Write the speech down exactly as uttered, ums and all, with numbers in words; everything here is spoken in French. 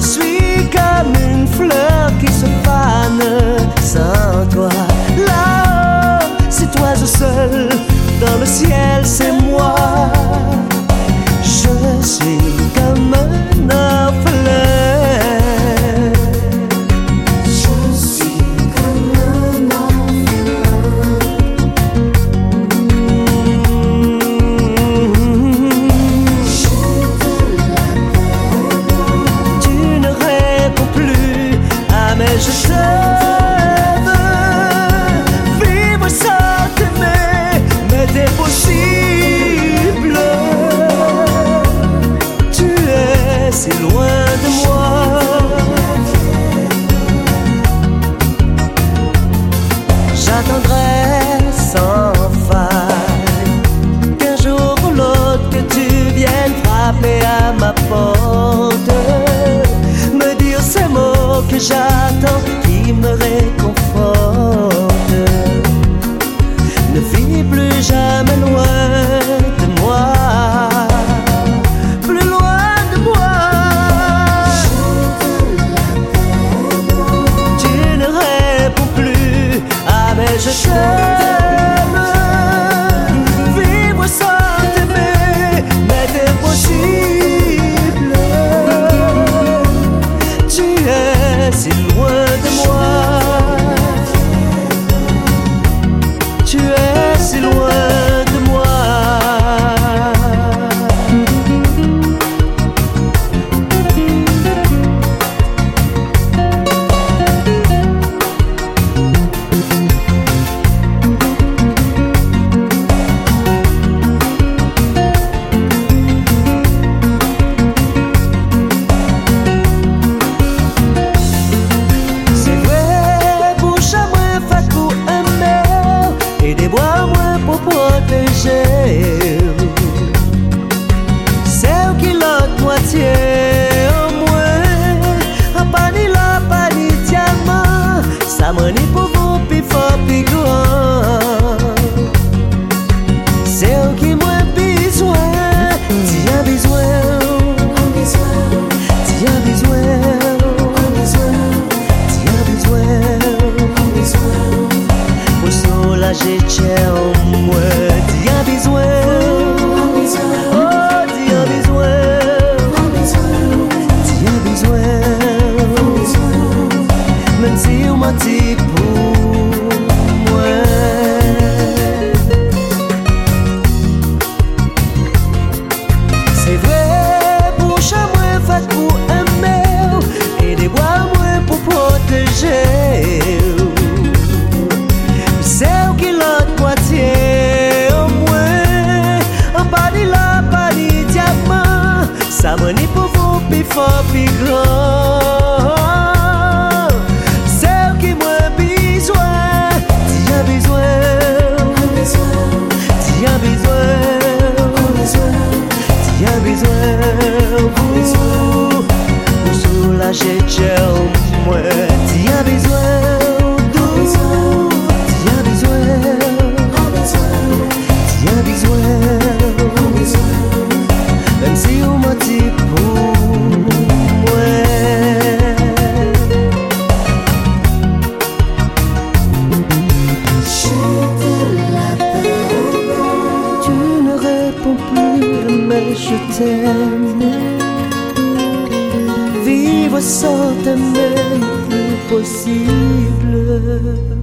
suis comme une fleur qui se fane sans toi. Là-haut, c'est toi seul, dans le ciel c'est moi. Je suis comme un orphelin. Je suis comme un orphelin. J'ai de la peine. Tu ne réponds plus à mes je t'aime. Vivre sans t'aimer m'était possible. Tu es si loin de moi. J'attendrai sans faille qu'un jour ou l'autre que tu viennes frapper à ma porte, me dire ces mots que j'attends qui me réconfortent. Ne vis plus jamais loin de moi, plus loin de moi. Tu ne réponds plus à mes je t'aime. Vivre sans t'aimer m'est impossible. Tu es si loin de moi. Tu es si loin de moi. C'est vrai, bouche à moins fait pour aimer et des bois moins pour protéger. C'est qui l'autre moitié au moins. En pani la pani diamant, ça m'en est pour vous plus fort plus grand. C'est qui moins besoin, t'y as besoin, t'y as besoin, t'y as besoin. Pour soulager tiens au moins, t'y as besoin. Oh, t'y as besoin, t'y as besoin. Même si on m'a dit pour moi. C'est vrai, bouche à moins faite pour aimer et des bois moins pour protéger. C'est qui l'autre moitié au moins. En pani la pani diamant, ça m'en est pour vous plus fort plus grand. C'est qui moins besoin, t'y as besoin, t'y as besoin, t'y as besoin. Pour pour soulager tiens au moins, t'y as besoin. Même si on m'a dit pour moi. J'ai de la peine. Tu ne réponds plus, mais je t'aime. Vivre sans t'aimer n'est plus possible.